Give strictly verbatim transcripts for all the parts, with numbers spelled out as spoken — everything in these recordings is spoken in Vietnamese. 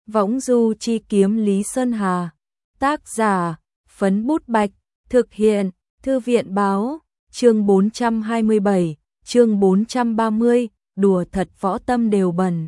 Võng du chi kiếm Lý Sơn Hà. Tác giả, Phấn Bút Bạch. Thực hiện, Thư viện Báo. Chương bốn trăm hai mươi bảy, chương bốn trăm ba mươi, đùa thật võ tâm đều bẩn.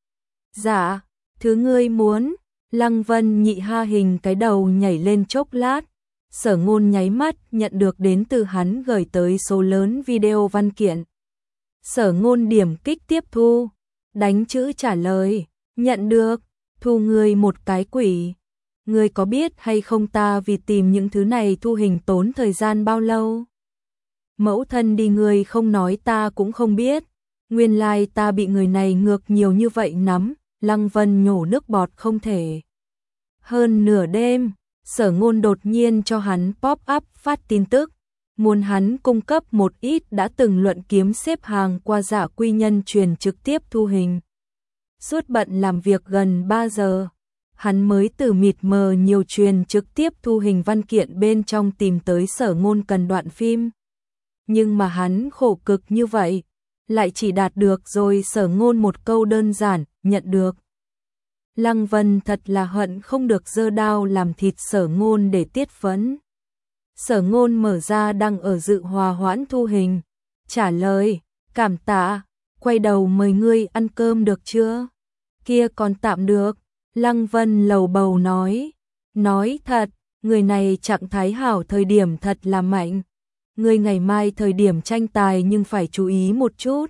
Dạ, thứ ngươi muốn. Lăng Vân Nhị ha hình cái đầu nhảy lên chốc lát. Sở Ngôn nháy mắt nhận được đến từ hắn gửi tới số lớn video văn kiện. Sở Ngôn điểm kích tiếp thu, đánh chữ trả lời, nhận được, thu ngươi một cái quỷ. Ngươi có biết hay không ta vì tìm những thứ này thu hình tốn thời gian bao lâu? Mẫu thân đi ngươi không nói ta cũng không biết, nguyên lai ta bị người này ngược nhiều như vậy nắm. Lăng Vân nhổ nước bọt không thể. Hơn nửa đêm, Sở Ngôn đột nhiên cho hắn pop up phát tin tức, muốn hắn cung cấp một ít đã từng luận kiếm xếp hàng qua Dạ Quy Nhân truyền trực tiếp thu hình. Suốt bận làm việc gần ba giờ, hắn mới từ mịt mờ nhiều truyền trực tiếp thu hình văn kiện bên trong tìm tới Sở Ngôn cần đoạn phim. Nhưng mà hắn khổ cực như vậy, lại chỉ đạt được rồi Sở Ngôn một câu đơn giản, nhận được. Lăng Vân thật là hận không được giơ đao làm thịt Sở Ngôn để tiết phẫn. Sở Ngôn mở ra đang ở dự hòa hoãn thu hình, trả lời, cảm tạ, quay đầu mời ngươi ăn cơm được chưa? Kia còn tạm được. Lăng Vân lầu bầu nói, nói thật, người này trạng thái hảo thời điểm thật là mạnh. Ngươi ngày mai thời điểm tranh tài nhưng phải chú ý một chút.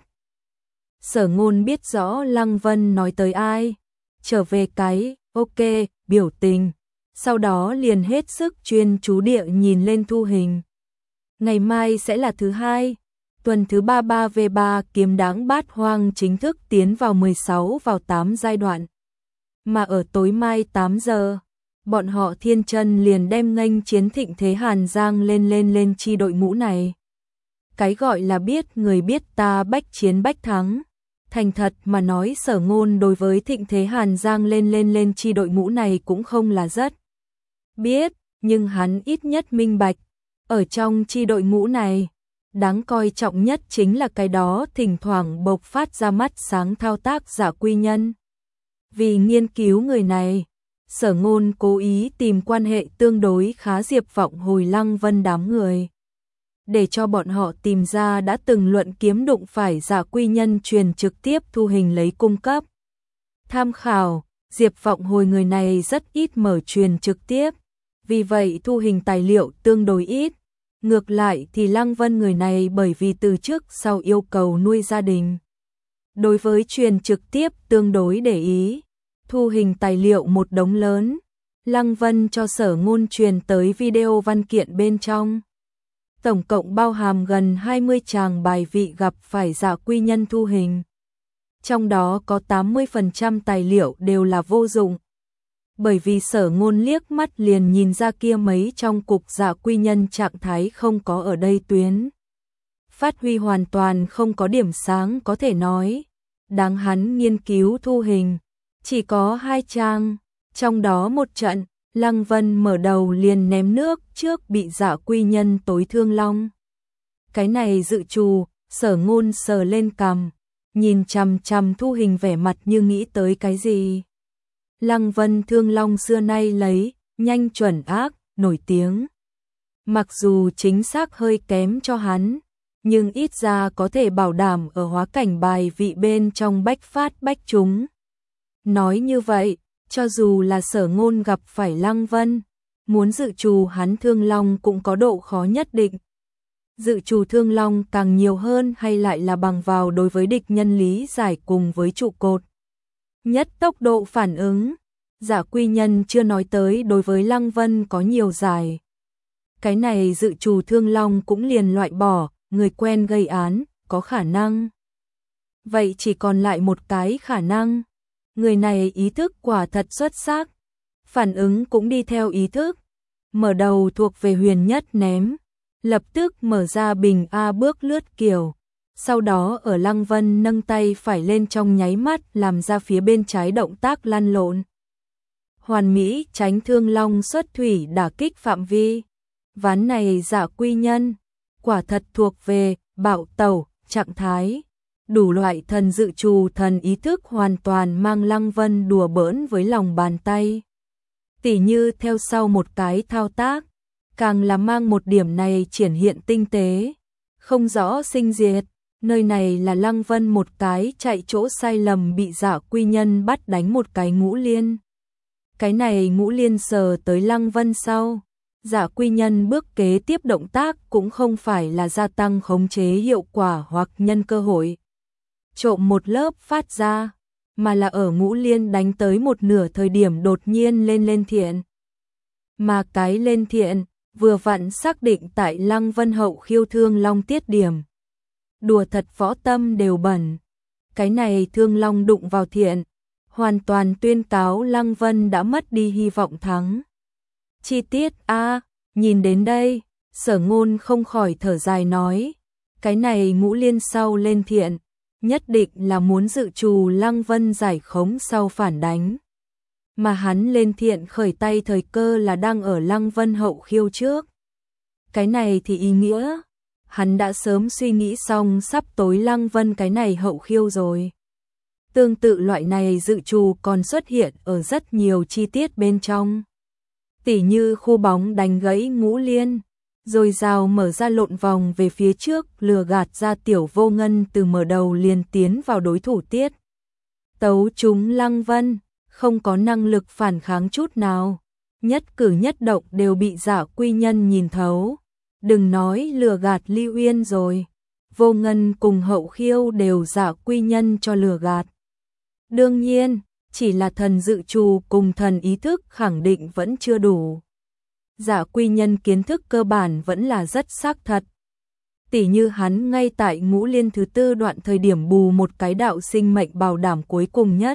Sở Ngôn biết rõ Lăng Vân nói tới ai, trở về cái, ok, biểu tình, sau đó liền hết sức chuyên chú địa nhìn lên thu hình. Ngày mai sẽ là thứ hai, tuần thứ ba ba v ba kiếm đáng bát hoang chính thức tiến vào mười sáu vào tám giai đoạn. Mà ở tối mai tám giờ, bọn họ Thiên Chân liền đem nghênh chiến thịnh thế Hàn Giang lên lên lên chi đội ngũ này. Cái gọi là biết người biết ta bách chiến bách thắng. Thành thật mà nói Sở Ngôn đối với thịnh thế Hàn Giang lên lên lên chi đội ngũ này cũng không là rất biết, nhưng hắn ít nhất minh bạch, ở trong chi đội ngũ này, đáng coi trọng nhất chính là cái đó thỉnh thoảng bộc phát ra mắt sáng thao tác Dạ Quy Nhân. Vì nghiên cứu người này, Sở Ngôn cố ý tìm quan hệ tương đối khá Diệp Vọng Hồi Lăng Vân đám người, để cho bọn họ tìm ra đã từng luận kiếm đụng phải Dạ Quy Nhân truyền trực tiếp thu hình lấy cung cấp tham khảo. Diệp Vọng Hồi người này rất ít mở truyền trực tiếp, vì vậy thu hình tài liệu tương đối ít. Ngược lại thì Lăng Vân người này bởi vì từ trước sau yêu cầu nuôi gia đình, đối với truyền trực tiếp tương đối để ý, thu hình tài liệu một đống lớn. Lăng Vân cho Sở Ngôn truyền tới video văn kiện bên trong, tổng cộng bao hàm gần hai mươi tràng bài vị gặp phải Dạ Quy Nhân thu hình. Trong đó có tám mươi phần trăm tài liệu đều là vô dụng, bởi vì Sở Ngôn liếc mắt liền nhìn ra kia mấy trong cục Dạ Quy Nhân trạng thái không có ở đây tuyến phát huy hoàn toàn không có điểm sáng có thể nói. Đáng hắn nghiên cứu thu hình, chỉ có hai trang, trong đó một trận, Lăng Vân mở đầu liền ném nước trước bị Dạ Quy Nhân tối thương long. Cái này dự trù, Sở Ngôn sờ lên cằm, nhìn chằm chằm thu hình vẻ mặt như nghĩ tới cái gì. Lăng Vân thương long xưa nay lấy, nhanh chuẩn ác, nổi tiếng. Mặc dù chính xác hơi kém cho hắn, nhưng ít ra có thể bảo đảm ở hóa cảnh bài vị bên trong bách phát bách trúng. Nói như vậy, cho dù là Sở Ngôn gặp phải Lăng Vân, muốn dự trù hắn thương long cũng có độ khó nhất định. Dự trù thương long càng nhiều hơn hay lại là bằng vào đối với địch nhân lý giải cùng với trụ cột nhất tốc độ phản ứng. Dạ Quy Nhân chưa nói tới đối với Lăng Vân có nhiều giải. Cái này dự trù thương long cũng liền loại bỏ, người quen gây án, có khả năng. Vậy chỉ còn lại một cái khả năng. Người này ý thức quả thật xuất sắc, phản ứng cũng đi theo ý thức. Mở đầu thuộc về huyền nhất ném, lập tức mở ra bình A bước lướt kiểu, sau đó ở Lăng Vân nâng tay phải lên trong nháy mắt làm ra phía bên trái động tác lăn lộn. Hoàn mỹ tránh thương long xuất thủy đả kích phạm vi. Ván này Dạ Quy Nhân quả thật thuộc về bạo tẩu trạng thái. đủ loại thần dự trù thần ý thức hoàn toàn mang Lăng Vân đùa bỡn với lòng bàn tay. Tỉ như theo sau một cái thao tác, càng là mang một điểm này triển hiện tinh tế, không rõ sinh diệt. Nơi này là Lăng Vân một cái chạy chỗ sai lầm bị Dạ Quy Nhân bắt đánh một cái ngũ liên. Cái này ngũ liên sờ tới Lăng Vân sau. Dạ Quy Nhân bước kế tiếp động tác cũng không phải là gia tăng khống chế hiệu quả hoặc nhân cơ hội trộm một lớp phát ra, mà là ở ngũ liên đánh tới một nửa thời điểm đột nhiên lên lên thiện. Mà cái lên thiện, vừa vặn xác định tại Lăng Vân hậu khiêu thương long tiết điểm. Đùa thật võ tâm đều bẩn. Cái này thương long đụng vào thiện, hoàn toàn tuyên cáo Lăng Vân đã mất đi hy vọng thắng. Chi tiết a, nhìn đến đây, Sở Ngôn không khỏi thở dài nói, cái này ngũ liên sau lên thiện, nhất định là muốn dự trù Lăng Vân giải khống sau phản đánh. Mà hắn lên thiện khởi tay thời cơ là đang ở Lăng Vân hậu khiêu trước. Cái này thì ý nghĩa, hắn đã sớm suy nghĩ xong sắp tối Lăng Vân cái này hậu khiêu rồi. Tương tự loại này dự trù còn xuất hiện ở rất nhiều chi tiết bên trong. Tỉ như khu bóng đánh gãy ngũ liên, rồi rào mở ra lộn vòng về phía trước lừa gạt ra Tiểu Vô Ngân từ mở đầu liền tiến vào đối thủ tiết. Tấu chúng Lăng Vân, không có năng lực phản kháng chút nào. Nhất cử nhất động đều bị Dạ Quy Nhân nhìn thấu. Đừng nói lừa gạt Lưu Uyên rồi. Vô Ngân cùng hậu khiêu đều Dạ Quy Nhân cho lừa gạt. Đương nhiên, chỉ là thần dự trù cùng thần ý thức khẳng định vẫn chưa đủ. Dạ Quy Nhân kiến thức cơ bản vẫn là rất xác thật. Tỉ như hắn ngay tại ngũ liên thứ tư đoạn thời điểm bù một cái đạo sinh mệnh bảo đảm cuối cùng nhất.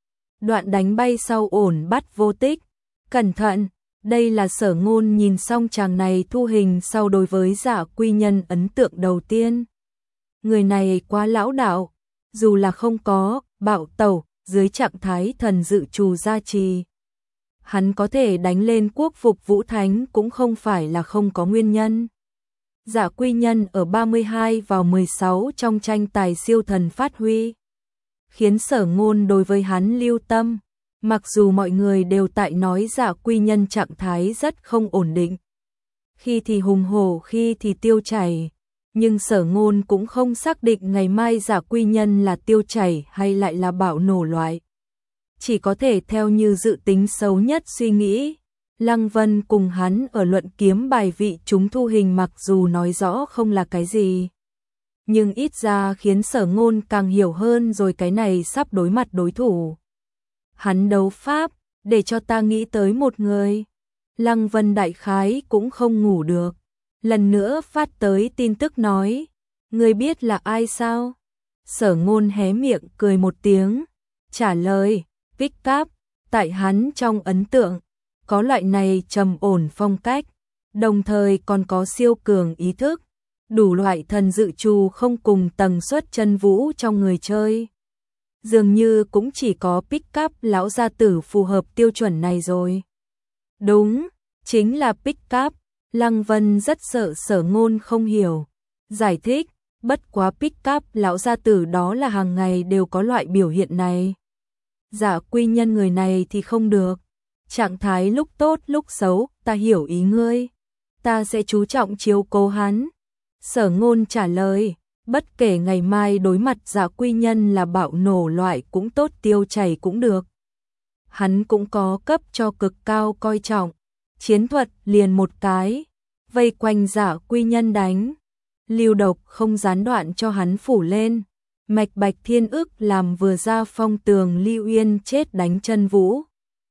Đoạn đánh bay sau ổn bắt vô tích. Cẩn thận, đây là Sở Ngôn nhìn xong chàng này thu hình sau đối với Dạ Quy Nhân ấn tượng đầu tiên. Người này quá lão đạo, dù là không có bạo tẩu dưới trạng thái thần dự trù gia trì. Hắn có thể đánh lên quốc phục Vũ Thánh cũng không phải là không có nguyên nhân. Dạ Quy Nhân ở ba mươi hai vào mười sáu trong tranh tài siêu thần phát huy, khiến Sở Ngôn đối với hắn lưu tâm, mặc dù mọi người đều tại nói Dạ Quy Nhân trạng thái rất không ổn định. Khi thì hùng hổ, khi thì tiêu chảy, nhưng Sở Ngôn cũng không xác định ngày mai Dạ Quy Nhân là tiêu chảy hay lại là bạo nổ loại. Chỉ có thể theo như dự tính xấu nhất suy nghĩ, Lăng Vân cùng hắn ở luận kiếm bài vị chúng thu hình mặc dù nói rõ không là cái gì, nhưng ít ra khiến Sở Ngôn càng hiểu hơn rồi cái này sắp đối mặt đối thủ. Hắn đấu pháp, để cho ta nghĩ tới một người. Lăng Vân đại khái cũng không ngủ được. Lần nữa phát tới tin tức nói, người biết là ai sao? Sở Ngôn hé miệng cười một tiếng, trả lời, Pickup. Tại hắn trong ấn tượng, có loại này trầm ổn phong cách, đồng thời còn có siêu cường ý thức, đủ loại thần dự trù không cùng tầng suất chân vũ trong người chơi. Dường như cũng chỉ có Pickup lão gia tử phù hợp tiêu chuẩn này rồi. Đúng, chính là Pickup. Lăng Vân rất sợ Sở Ngôn không hiểu. Giải thích, bất quá Pickup lão gia tử đó là hàng ngày đều có loại biểu hiện này. Dạ Quy Nhân người này thì không được. Trạng thái lúc tốt lúc xấu, ta hiểu ý ngươi. Ta sẽ chú trọng chiếu cố hắn. Sở Ngôn trả lời, bất kể ngày mai đối mặt Dạ Quy Nhân là bạo nổ loại cũng tốt tiêu chảy cũng được. Hắn cũng có cấp cho cực cao coi trọng. Chiến thuật liền một cái, vây quanh Dạ Quy Nhân đánh. Lưu độc không gián đoạn cho hắn phủ lên. Mạch Bạch Thiên ức làm vừa ra phong tường Lưu Uyên chết đánh chân vũ.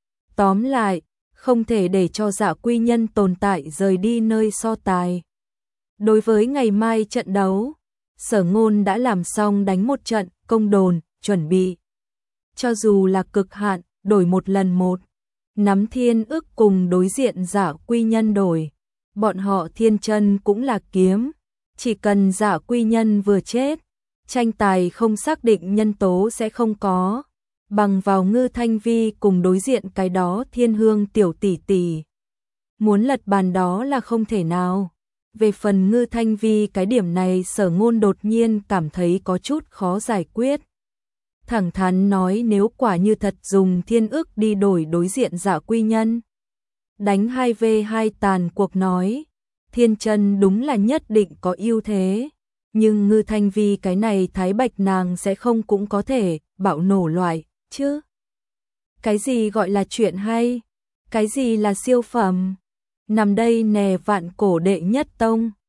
Tóm lại, không thể để cho Dạ Quy Nhân tồn tại rời đi nơi so tài. Đối với ngày mai trận đấu, Sở Ngôn đã làm xong đánh một trận công đồn, chuẩn bị. Cho dù là cực hạn, đổi một lần một. Nắm Thiên ức cùng đối diện Dạ Quy Nhân đổi. Bọn họ thiên chân cũng là kiếm. Chỉ cần Dạ Quy Nhân vừa chết, tranh tài không xác định nhân tố sẽ không có. Bằng vào Ngư Thanh Vi cùng đối diện cái đó Thiên Hương tiểu tỷ tỷ. Muốn lật bàn đó là không thể nào. Về phần Ngư Thanh Vi, cái điểm này Sở Ngôn đột nhiên cảm thấy có chút khó giải quyết. Thẳng thắn nói, nếu quả như thật dùng thiên ức đi đổi đối diện Dạ Quy Nhân, đánh hai vs hai tàn cuộc nói, Thiên Chân đúng là nhất định có ưu thế, nhưng Ngư Thanh Vi cái này Thái Bạch nàng sẽ không cũng có thể bạo nổ loại, chứ. Cái gì gọi là chuyện hay? Cái gì là siêu phẩm? Nằm đây nè, vạn cổ đệ nhất tông.